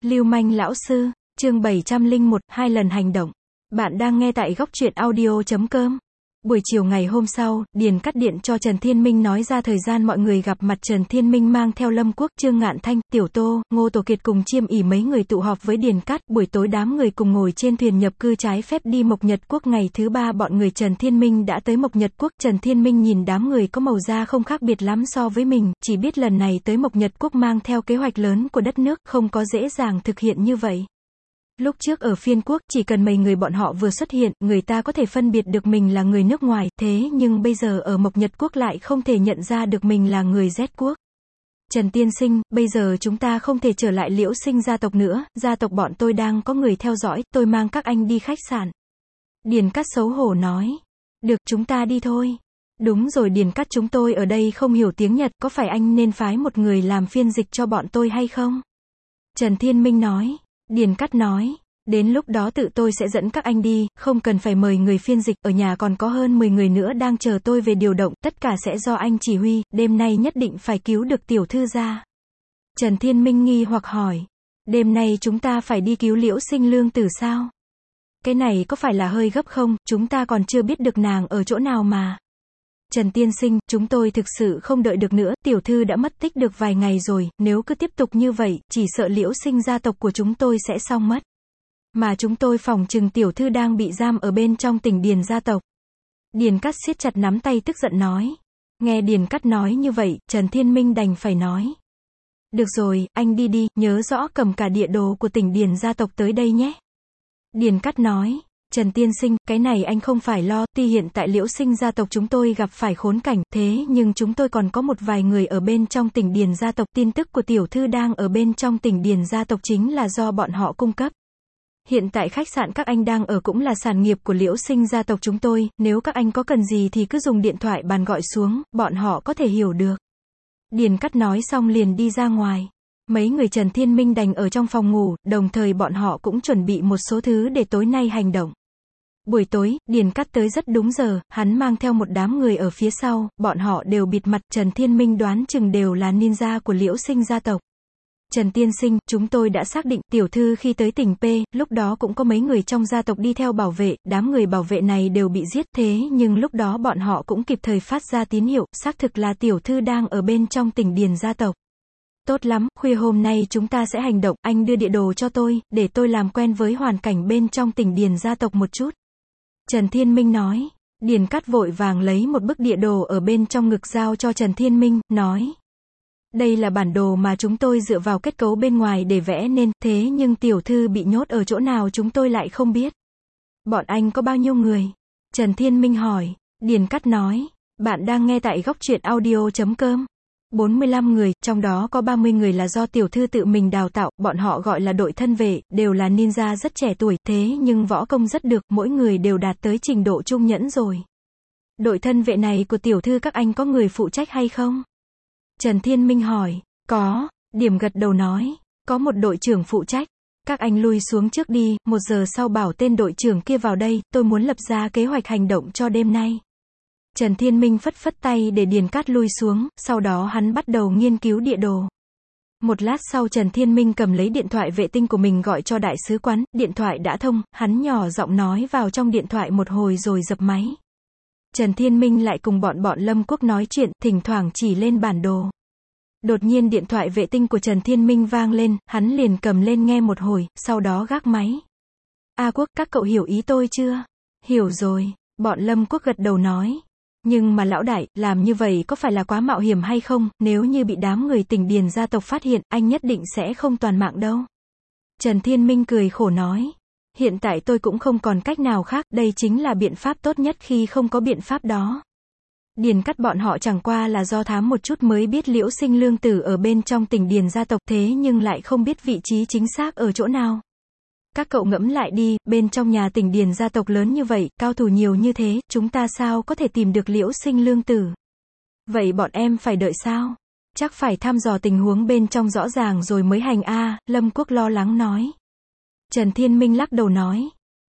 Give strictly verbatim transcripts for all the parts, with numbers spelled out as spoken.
Lưu manh lão sư, chương bảy trăm lẻ một, hai lần hành động. Bạn đang nghe tại góc truyện audio chấm com. Buổi chiều ngày hôm sau, Điền cắt điện cho Trần Thiên Minh nói ra thời gian mọi người gặp mặt. Trần Thiên Minh mang theo Lâm Quốc, Trương Ngạn Thanh, Tiểu Tô, Ngô Tổ Kiệt cùng Chiêm ỉ mấy người tụ họp với Điền cắt. Buổi tối đám người cùng ngồi trên thuyền nhập cư trái phép đi Mộc Nhật Quốc. Ngày thứ ba bọn người Trần Thiên Minh đã tới Mộc Nhật Quốc. Trần Thiên Minh nhìn đám người có màu da không khác biệt lắm so với mình, chỉ biết lần này tới Mộc Nhật Quốc mang theo kế hoạch lớn của đất nước, không có dễ dàng thực hiện như vậy. Lúc trước ở Phiên Quốc, chỉ cần mấy người bọn họ vừa xuất hiện, người ta có thể phân biệt được mình là người nước ngoài, thế nhưng bây giờ ở Mộc Nhật Quốc lại không thể nhận ra được mình là người Z quốc. Trần tiên sinh, bây giờ chúng ta không thể trở lại Liễu Sinh gia tộc nữa, gia tộc bọn tôi đang có người theo dõi, tôi mang các anh đi khách sạn. Điền Cắt xấu hổ nói. Được, chúng ta đi thôi. Đúng rồi Điền Cắt, chúng tôi ở đây không hiểu tiếng Nhật, có phải anh nên phái một người làm phiên dịch cho bọn tôi hay không? Trần Thiên Minh nói. Điền Cắt nói, đến lúc đó tự tôi sẽ dẫn các anh đi, không cần phải mời người phiên dịch, ở nhà còn có hơn mười người nữa đang chờ tôi về điều động, tất cả sẽ do anh chỉ huy, đêm nay nhất định phải cứu được tiểu thư ra. Trần Thiên Minh nghi hoặc hỏi, đêm nay chúng ta phải đi cứu Liễu Sinh Lương Tử sao? Cái này có phải là hơi gấp không, chúng ta còn chưa biết được nàng ở chỗ nào mà. Trần tiên sinh, chúng tôi thực sự không đợi được nữa, tiểu thư đã mất tích được vài ngày rồi, nếu cứ tiếp tục như vậy, chỉ sợ Liễu Sinh gia tộc của chúng tôi sẽ xong mất. Mà chúng tôi phỏng chừng tiểu thư đang bị giam ở bên trong tỉnh Điền gia tộc. Điền Cắt siết chặt nắm tay tức giận nói. Nghe Điền Cắt nói như vậy, Trần Thiên Minh đành phải nói. Được rồi, anh đi đi, nhớ rõ cầm cả địa đồ của tỉnh Điền gia tộc tới đây nhé. Điền Cắt nói. Trần tiên sinh, cái này anh không phải lo, tuy hiện tại Liễu Sinh gia tộc chúng tôi gặp phải khốn cảnh, thế nhưng chúng tôi còn có một vài người ở bên trong tỉnh Điền gia tộc, tin tức của tiểu thư đang ở bên trong tỉnh Điền gia tộc chính là do bọn họ cung cấp. Hiện tại khách sạn các anh đang ở cũng là sản nghiệp của Liễu Sinh gia tộc chúng tôi, nếu các anh có cần gì thì cứ dùng điện thoại bàn gọi xuống, bọn họ có thể hiểu được. Điền Cắt nói xong liền đi ra ngoài. Mấy người Trần Thiên Minh đành ở trong phòng ngủ, đồng thời bọn họ cũng chuẩn bị một số thứ để tối nay hành động. Buổi tối, Điền Cắt tới rất đúng giờ, hắn mang theo một đám người ở phía sau, bọn họ đều bịt mặt, Trần Thiên Minh đoán chừng đều là ninja của Liễu Sinh gia tộc. Trần tiên sinh, chúng tôi đã xác định, tiểu thư khi tới tỉnh P, lúc đó cũng có mấy người trong gia tộc đi theo bảo vệ, đám người bảo vệ này đều bị giết, thế nhưng lúc đó bọn họ cũng kịp thời phát ra tín hiệu, xác thực là tiểu thư đang ở bên trong tỉnh Điền gia tộc. Tốt lắm, khuya hôm nay chúng ta sẽ hành động, anh đưa địa đồ cho tôi, để tôi làm quen với hoàn cảnh bên trong tỉnh Điền gia tộc một chút. Trần Thiên Minh nói. Điền Cắt vội vàng lấy một bức địa đồ ở bên trong ngực giao cho Trần Thiên Minh, nói. Đây là bản đồ mà chúng tôi dựa vào kết cấu bên ngoài để vẽ nên, thế nhưng tiểu thư bị nhốt ở chỗ nào chúng tôi lại không biết. Bọn anh có bao nhiêu người? Trần Thiên Minh hỏi. Điền Cắt nói. Bạn đang nghe tại góc truyện audio chấm com. bốn mươi lăm người, trong đó có ba mươi người là do tiểu thư tự mình đào tạo, bọn họ gọi là đội thân vệ, đều là ninja rất trẻ tuổi, thế nhưng võ công rất được, mỗi người đều đạt tới trình độ trung nhẫn rồi. Đội thân vệ này của tiểu thư các anh có người phụ trách hay không? Trần Thiên Minh hỏi. Có, Điểm gật đầu nói. Có một đội trưởng phụ trách. Các anh lui xuống trước đi, một giờ sau bảo tên đội trưởng kia vào đây, tôi muốn lập ra kế hoạch hành động cho đêm nay. Trần Thiên Minh phất phất tay để Điền Cắt lui xuống, sau đó hắn bắt đầu nghiên cứu địa đồ. Một lát sau Trần Thiên Minh cầm lấy điện thoại vệ tinh của mình gọi cho đại sứ quán, điện thoại đã thông, hắn nhỏ giọng nói vào trong điện thoại một hồi rồi dập máy. Trần Thiên Minh lại cùng bọn bọn Lâm Quốc nói chuyện, thỉnh thoảng chỉ lên bản đồ. Đột nhiên điện thoại vệ tinh của Trần Thiên Minh vang lên, hắn liền cầm lên nghe một hồi, sau đó gác máy. A Quốc, các cậu hiểu ý tôi chưa? Hiểu rồi, bọn Lâm Quốc gật đầu nói. Nhưng mà lão đại, làm như vậy có phải là quá mạo hiểm hay không, nếu như bị đám người tỉnh Điền gia tộc phát hiện, anh nhất định sẽ không toàn mạng đâu. Trần Thiên Minh cười khổ nói. Hiện tại tôi cũng không còn cách nào khác, đây chính là biện pháp tốt nhất khi không có biện pháp đó. Điền Cắt bọn họ chẳng qua là do thám một chút mới biết Liễu Sinh Lương Tử ở bên trong tỉnh Điền gia tộc, thế nhưng lại không biết vị trí chính xác ở chỗ nào. Các cậu ngẫm lại đi, bên trong nhà tỉnh Điền gia tộc lớn như vậy, cao thủ nhiều như thế, chúng ta sao có thể tìm được Liễu Sinh Lương Tử? Vậy bọn em phải đợi sao? Chắc phải thăm dò tình huống bên trong rõ ràng rồi mới hành a, Lâm Quốc lo lắng nói. Trần Thiên Minh lắc đầu nói.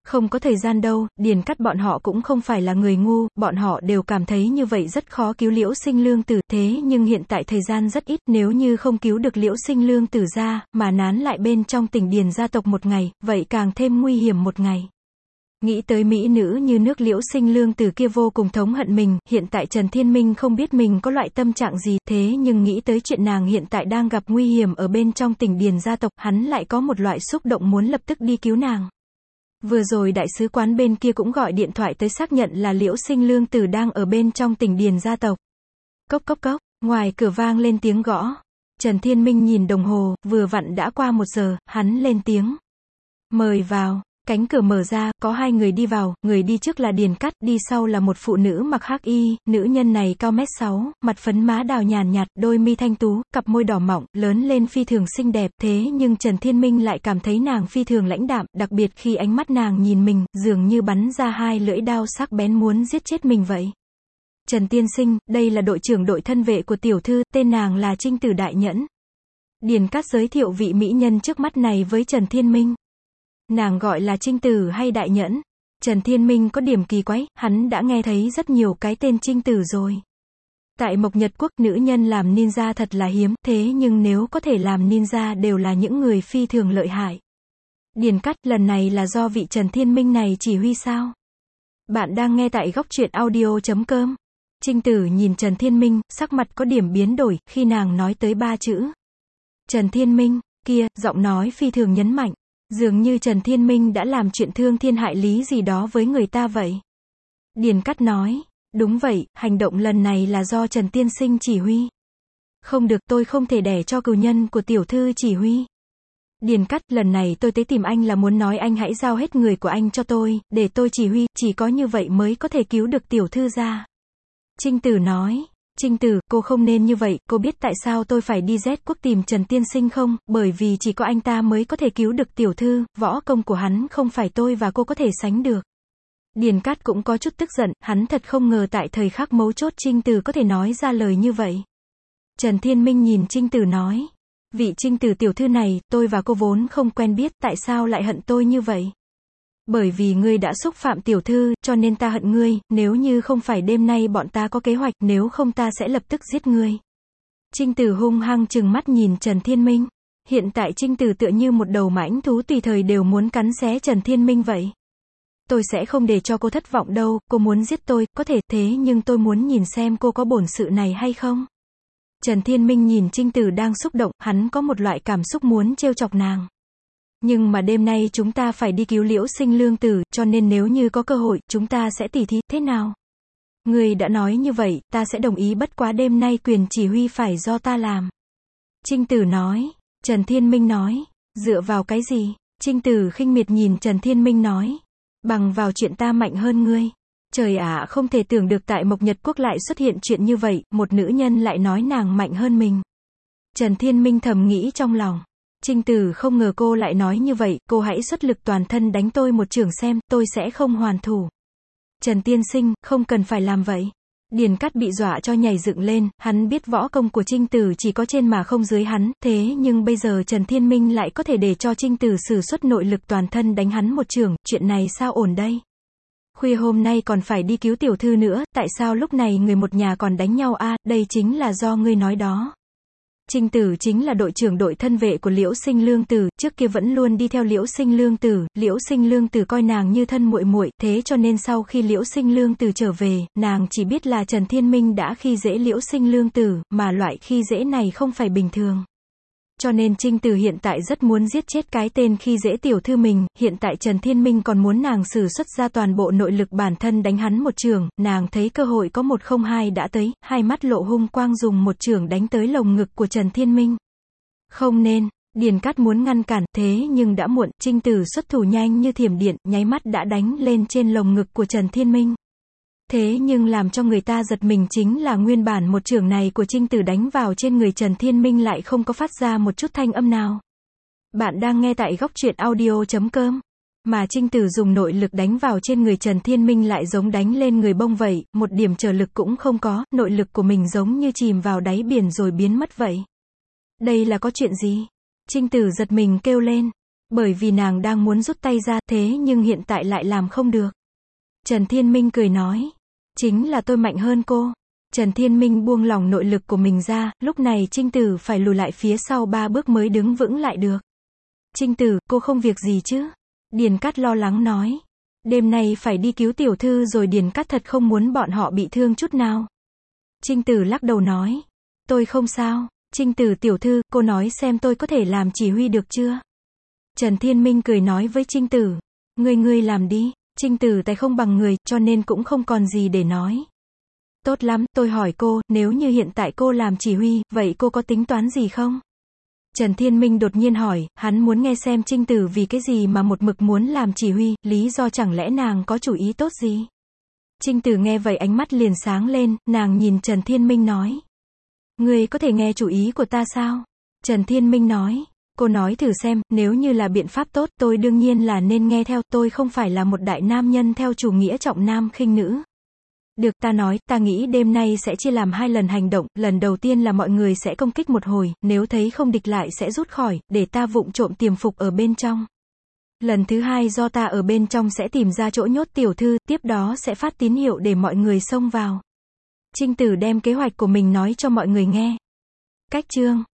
Không có thời gian đâu, Điền Cắt bọn họ cũng không phải là người ngu, bọn họ đều cảm thấy như vậy rất khó cứu Liễu Sinh Lương Tử, thế nhưng hiện tại thời gian rất ít, nếu như không cứu được Liễu Sinh Lương Tử ra, mà nán lại bên trong tỉnh Điền gia tộc một ngày, vậy càng thêm nguy hiểm một ngày. Nghĩ tới mỹ nữ như nước Liễu Sinh Lương Tử kia vô cùng thống hận mình, hiện tại Trần Thiên Minh không biết mình có loại tâm trạng gì, thế nhưng nghĩ tới chuyện nàng hiện tại đang gặp nguy hiểm ở bên trong tỉnh Điền gia tộc, hắn lại có một loại xúc động muốn lập tức đi cứu nàng. Vừa rồi đại sứ quán bên kia cũng gọi điện thoại tới xác nhận là Liễu Sinh Lương Tử đang ở bên trong tỉnh Điền gia tộc. Cốc cốc cốc, ngoài cửa vang lên tiếng gõ. Trần Thiên Minh nhìn đồng hồ, vừa vặn đã qua một giờ, hắn lên tiếng. Mời vào. Cánh cửa mở ra, có hai người đi vào, người đi trước là Điền Cắt, đi sau là một phụ nữ mặc hắc y, nữ nhân này cao mét sáu, mặt phấn má đào nhàn nhạt, đôi mi thanh tú, cặp môi đỏ mọng, lớn lên phi thường xinh đẹp, thế nhưng Trần Thiên Minh lại cảm thấy nàng phi thường lãnh đạm, đặc biệt khi ánh mắt nàng nhìn mình, dường như bắn ra hai lưỡi đao sắc bén muốn giết chết mình vậy. Trần tiên sinh, đây là đội trưởng đội thân vệ của tiểu thư, tên nàng là Trinh Tử Đại Nhẫn. Điền Cắt giới thiệu vị mỹ nhân trước mắt này với Trần Thiên Minh. Nàng gọi là Trinh Tử hay Đại Nhẫn? Trần Thiên Minh có điểm kỳ quái, hắn đã nghe thấy rất nhiều cái tên Trinh Tử rồi. Tại Mộc Nhật Quốc, nữ nhân làm ninja thật là hiếm, thế nhưng nếu có thể làm ninja đều là những người phi thường lợi hại. Điền Cắt, lần này là do vị Trần Thiên Minh này chỉ huy sao? Bạn đang nghe tại góc truyện audio chấm com. Trinh Tử nhìn Trần Thiên Minh, sắc mặt có điểm biến đổi, khi nàng nói tới ba chữ. Trần Thiên Minh, kia, giọng nói phi thường nhấn mạnh. Dường như Trần Thiên Minh đã làm chuyện thương thiên hại lý gì đó với người ta vậy. Điền Cắt nói, đúng vậy, hành động lần này là do Trần Tiên Sinh chỉ huy. Không được, tôi không thể để cho cừu nhân của tiểu thư chỉ huy. Điền Cắt, lần này tôi tới tìm anh là muốn nói anh hãy giao hết người của anh cho tôi, để tôi chỉ huy, chỉ có như vậy mới có thể cứu được tiểu thư ra. Trinh Tử nói. Trinh Tử, cô không nên như vậy, cô biết tại sao tôi phải đi Z quốc tìm Trần Tiên Sinh không? Bởi vì chỉ có anh ta mới có thể cứu được tiểu thư, võ công của hắn không phải tôi và cô có thể sánh được. Điền Cát cũng có chút tức giận, hắn thật không ngờ tại thời khắc mấu chốt Trinh Tử có thể nói ra lời như vậy. Trần Thiên Minh nhìn Trinh Tử nói, vị Trinh Tử tiểu thư này, tôi và cô vốn không quen biết, tại sao lại hận tôi như vậy? Bởi vì ngươi đã xúc phạm tiểu thư, cho nên ta hận ngươi, nếu như không phải đêm nay bọn ta có kế hoạch, nếu không ta sẽ lập tức giết ngươi. Trinh Tử hung hăng trừng mắt nhìn Trần Thiên Minh. Hiện tại Trinh Tử tựa như một đầu mãnh thú tùy thời đều muốn cắn xé Trần Thiên Minh vậy. Tôi sẽ không để cho cô thất vọng đâu, cô muốn giết tôi, có thể, thế nhưng tôi muốn nhìn xem cô có bổn sự này hay không. Trần Thiên Minh nhìn Trinh Tử đang xúc động, hắn có một loại cảm xúc muốn trêu chọc nàng. Nhưng mà đêm nay chúng ta phải đi cứu Liễu Sinh Lương Tử, cho nên nếu như có cơ hội, chúng ta sẽ tỉ thí, thế nào? Ngươi đã nói như vậy, ta sẽ đồng ý, bất quá đêm nay quyền chỉ huy phải do ta làm. Trinh Tử nói. Trần Thiên Minh nói. Dựa vào cái gì? Trinh Tử khinh miệt nhìn Trần Thiên Minh nói. Bằng vào chuyện ta mạnh hơn ngươi. Trời ạ, không thể tưởng được tại Mộc Nhật Quốc lại xuất hiện chuyện như vậy, một nữ nhân lại nói nàng mạnh hơn mình. Trần Thiên Minh thầm nghĩ trong lòng. Trinh Tử không ngờ cô lại nói như vậy, cô hãy xuất lực toàn thân đánh tôi một chưởng xem, tôi sẽ không hoàn thủ. Trần tiên sinh, không cần phải làm vậy. Điền Cát bị dọa cho nhảy dựng lên, hắn biết võ công của Trinh Tử chỉ có trên mà không dưới hắn, thế nhưng bây giờ Trần Thiên Minh lại có thể để cho Trinh Tử sử xuất nội lực toàn thân đánh hắn một chưởng, chuyện này sao ổn đây? Khuya hôm nay còn phải đi cứu tiểu thư nữa, tại sao lúc này người một nhà còn đánh nhau a? À, đây chính là do ngươi nói đó. Trinh Tử chính là đội trưởng đội thân vệ của Liễu Sinh Lương Tử, trước kia vẫn luôn đi theo Liễu Sinh Lương Tử, Liễu Sinh Lương Tử coi nàng như thân muội muội, thế cho nên sau khi Liễu Sinh Lương Tử trở về, nàng chỉ biết là Trần Thiên Minh đã khi dễ Liễu Sinh Lương Tử, mà loại khi dễ này không phải bình thường. Cho nên Trinh Tử hiện tại rất muốn giết chết cái tên khi dễ tiểu thư mình, hiện tại Trần Thiên Minh còn muốn nàng sử xuất ra toàn bộ nội lực bản thân đánh hắn một chưởng, nàng thấy cơ hội có một không hai đã tới, hai mắt lộ hung quang dùng một chưởng đánh tới lồng ngực của Trần Thiên Minh. Không nên, Điền Cát muốn ngăn cản, thế nhưng đã muộn, Trinh Tử xuất thủ nhanh như thiểm điện, nháy mắt đã đánh lên trên lồng ngực của Trần Thiên Minh. Thế nhưng làm cho người ta giật mình chính là nguyên bản một chưởng này của Trinh Tử đánh vào trên người Trần Thiên Minh lại không có phát ra một chút thanh âm nào. Bạn đang nghe tại góc truyện audio chấm com. Mà Trinh Tử dùng nội lực đánh vào trên người Trần Thiên Minh lại giống đánh lên người bông vậy, một điểm trở lực cũng không có, nội lực của mình giống như chìm vào đáy biển rồi biến mất vậy. Đây là có chuyện gì? Trinh Tử giật mình kêu lên. Bởi vì nàng đang muốn rút tay ra, thế nhưng hiện tại lại làm không được. Trần Thiên Minh cười nói. Chính là tôi mạnh hơn cô. Trần Thiên Minh buông lỏng nội lực của mình ra, lúc này Trinh Tử phải lùi lại phía sau ba bước mới đứng vững lại được. Trinh Tử, cô không việc gì chứ? Điền Cát lo lắng nói. Đêm nay phải đi cứu tiểu thư rồi. Điền Cát thật không muốn bọn họ bị thương chút nào. Trinh Tử lắc đầu nói. Tôi không sao. Trinh Tử tiểu thư, cô nói xem tôi có thể làm chỉ huy được chưa? Trần Thiên Minh cười nói với Trinh Tử. Ngươi ngươi làm đi. Trinh Tử tay không bằng người, cho nên cũng không còn gì để nói. Tốt lắm, tôi hỏi cô, nếu như hiện tại cô làm chỉ huy, vậy cô có tính toán gì không? Trần Thiên Minh đột nhiên hỏi, hắn muốn nghe xem Trinh Tử vì cái gì mà một mực muốn làm chỉ huy, lý do chẳng lẽ nàng có chủ ý tốt gì? Trinh Tử nghe vậy ánh mắt liền sáng lên, nàng nhìn Trần Thiên Minh nói. Ngươi có thể nghe chủ ý của ta sao? Trần Thiên Minh nói. Cô nói thử xem, nếu như là biện pháp tốt, tôi đương nhiên là nên nghe theo, tôi không phải là một đại nam nhân theo chủ nghĩa trọng nam khinh nữ. Được, ta nói, ta nghĩ đêm nay sẽ chia làm hai lần hành động, lần đầu tiên là mọi người sẽ công kích một hồi, nếu thấy không địch lại sẽ rút khỏi, để ta vụng trộm tiềm phục ở bên trong. Lần thứ hai do ta ở bên trong sẽ tìm ra chỗ nhốt tiểu thư, tiếp đó sẽ phát tín hiệu để mọi người xông vào. Trinh Tử đem kế hoạch của mình nói cho mọi người nghe. Cách chương